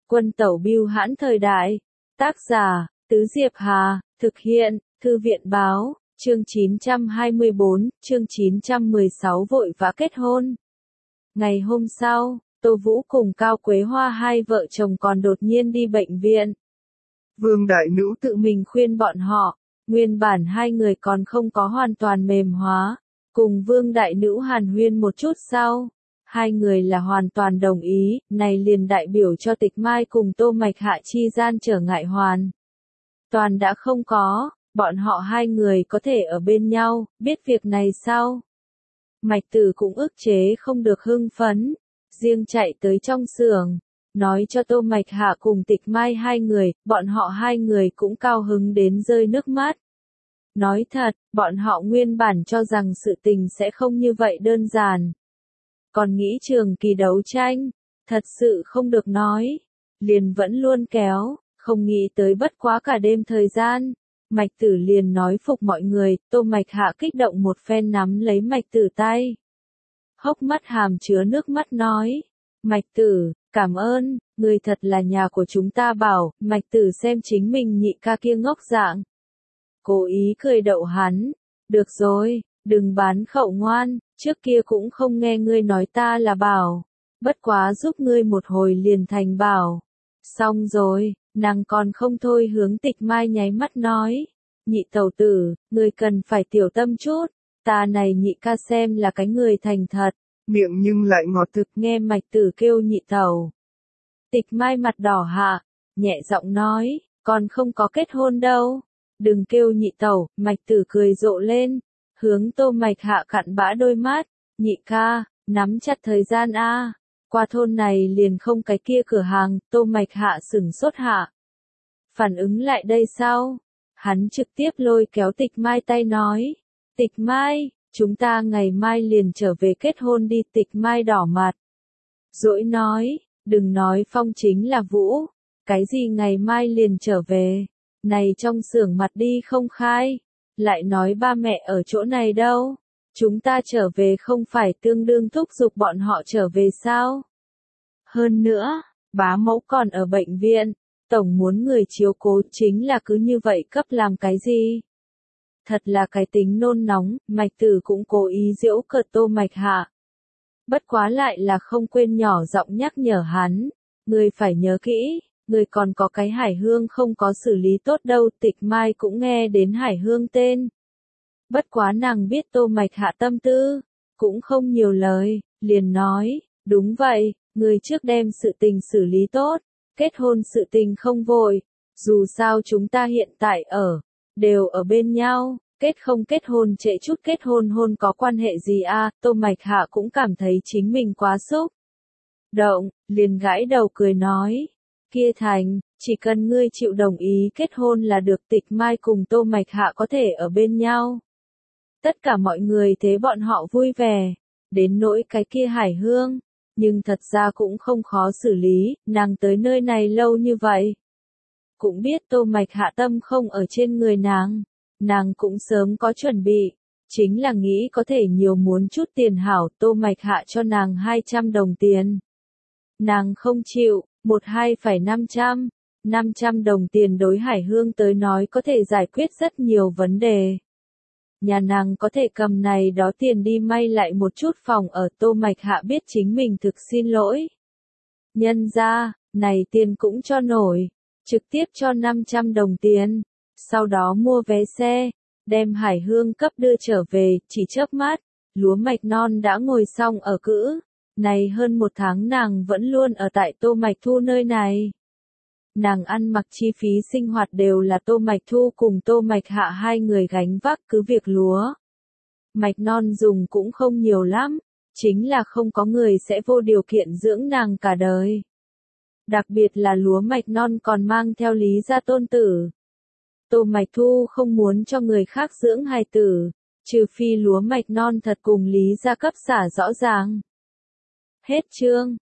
Quân tẩu bưu hãn thời đại. Tác giả, Tứ Diệp Hà, thực hiện, Thư viện báo, chương 924, chương 916 vội vã kết hôn. Ngày hôm sau, Tô Vũ cùng Cao Quế Hoa hai vợ chồng còn đột nhiên đi bệnh viện. Vương Đại Nữ tự mình khuyên bọn họ, nguyên bản hai người còn không có hoàn toàn mềm hóa, cùng Vương Đại Nữ hàn huyên một chút sau. Hai người là hoàn toàn đồng ý, này liền đại biểu cho Tịch Mai cùng Tô Mạch Hạ chi gian trở ngại hoàn toàn đã không có, bọn họ hai người có thể ở bên nhau, biết việc này sao? Mạch Tử cũng ức chế không được hưng phấn, riêng chạy tới trong xưởng, nói cho Tô Mạch Hạ cùng Tịch Mai hai người, bọn họ hai người cũng cao hứng đến rơi nước mắt. Nói thật, bọn họ nguyên bản cho rằng sự tình sẽ không như vậy đơn giản. Còn nghĩ trường kỳ đấu tranh, thật sự không được nói, liền vẫn luôn kéo, không nghĩ tới bất quá cả đêm thời gian. Mạch Tử liền nói phục mọi người, Tô Mạch Hạ kích động một phen nắm lấy Mạch Tử tay. Hốc mắt hàm chứa nước mắt nói, Mạch Tử, cảm ơn, người thật là nhà của chúng ta bảo. Mạch Tử xem chính mình nhị ca kia ngốc dạng, cố ý cười đậu hắn, được rồi, đừng bán khẩu ngoan, trước kia cũng không nghe ngươi nói ta là bảo, bất quá giúp ngươi một hồi liền thành bảo. Xong rồi, nàng còn không thôi hướng Tịch Mai nháy mắt nói, nhị tẩu tử, ngươi cần phải tiểu tâm chút, ta này nhị ca xem là cái người thành thật, miệng nhưng lại ngọt thực. Nghe Mạch Tử kêu nhị tẩu. Tịch Mai mặt đỏ hạ, nhẹ giọng nói, còn không có kết hôn đâu, đừng kêu nhị tẩu. Mạch Tử cười rộ lên, hướng Tô Mạch Hạ cặn bã đôi mắt, nhị ca, nắm chặt thời gian a. Qua thôn này liền không cái kia cửa hàng. Tô Mạch Hạ sửng sốt hạ, phản ứng lại đây sao? Hắn trực tiếp lôi kéo Tịch Mai tay nói, Tịch Mai, chúng ta ngày mai liền trở về kết hôn đi. Tịch Mai đỏ mặt, dỗi nói, đừng nói Phong chính là Vũ, cái gì ngày mai liền trở về, này trong xưởng mặt đi không khai, lại nói ba mẹ ở chỗ này đâu, chúng ta trở về không phải tương đương thúc giục bọn họ trở về sao? Hơn nữa, bá mẫu còn ở bệnh viện, tổng muốn người chiếu cố, chính là cứ như vậy cấp làm cái gì? Thật là cái tính nôn nóng. Mạch Tử cũng cố ý giễu cợt Tô Mạch Hạ. Bất quá lại là không quên nhỏ giọng nhắc nhở hắn, người phải nhớ kỹ, người còn có cái Hải Hương không có xử lý tốt đâu. Tịch Mai cũng nghe đến Hải Hương tên. Bất quá nàng biết Tô Mạch Hạ tâm tư, cũng không nhiều lời, liền nói, đúng vậy, người trước đem sự tình xử lý tốt, kết hôn sự tình không vội, dù sao chúng ta hiện tại đều ở bên nhau, kết không kết hôn trễ chút kết hôn có quan hệ gì a? Tô Mạch Hạ cũng cảm thấy chính mình quá xúc động, liền gãi đầu cười nói, kia thành, chỉ cần ngươi chịu đồng ý kết hôn là được. Tịch Mai cùng Tô Mạch Hạ có thể ở bên nhau. Tất cả mọi người thấy bọn họ vui vẻ, đến nỗi cái kia Hải Hương, nhưng thật ra cũng không khó xử lý, nàng tới nơi này lâu như vậy. Cũng biết Tô Mạch Hạ tâm không ở trên người nàng cũng sớm có chuẩn bị, chính là nghĩ có thể nhiều muốn chút tiền hảo. Tô Mạch Hạ cho nàng 200 đồng tiền. Nàng không chịu, 2 phải 500. 500 đồng tiền đối Hải Hương tới nói có thể giải quyết rất nhiều vấn đề. Nhà nàng có thể cầm này đó tiền đi may lại một chút phòng ở. Tô Mạch Hạ biết chính mình thực xin lỗi. Nhân ra, này tiền cũng cho nổi, trực tiếp cho 500 đồng tiền, sau đó mua vé xe, đem Hải Hương cấp đưa trở về. Chỉ chớp mắt, lúa mạch non đã ngồi xong ở cữ. Này hơn 1 tháng nàng vẫn luôn ở tại Tô Mạch Thu nơi này. Nàng ăn mặc chi phí sinh hoạt đều là Tô Mạch Thu cùng Tô Mạch Hạ hai người gánh vác. Cứ việc lúa mạch non dùng cũng không nhiều lắm, chính là không có người sẽ vô điều kiện dưỡng nàng cả đời. Đặc biệt là lúa mạch non còn mang theo Lý gia tôn tử. Tô Mạch Thu không muốn cho người khác dưỡng hài tử, trừ phi lúa mạch non thật cùng Lý gia cấp xả rõ ràng. Hết chương.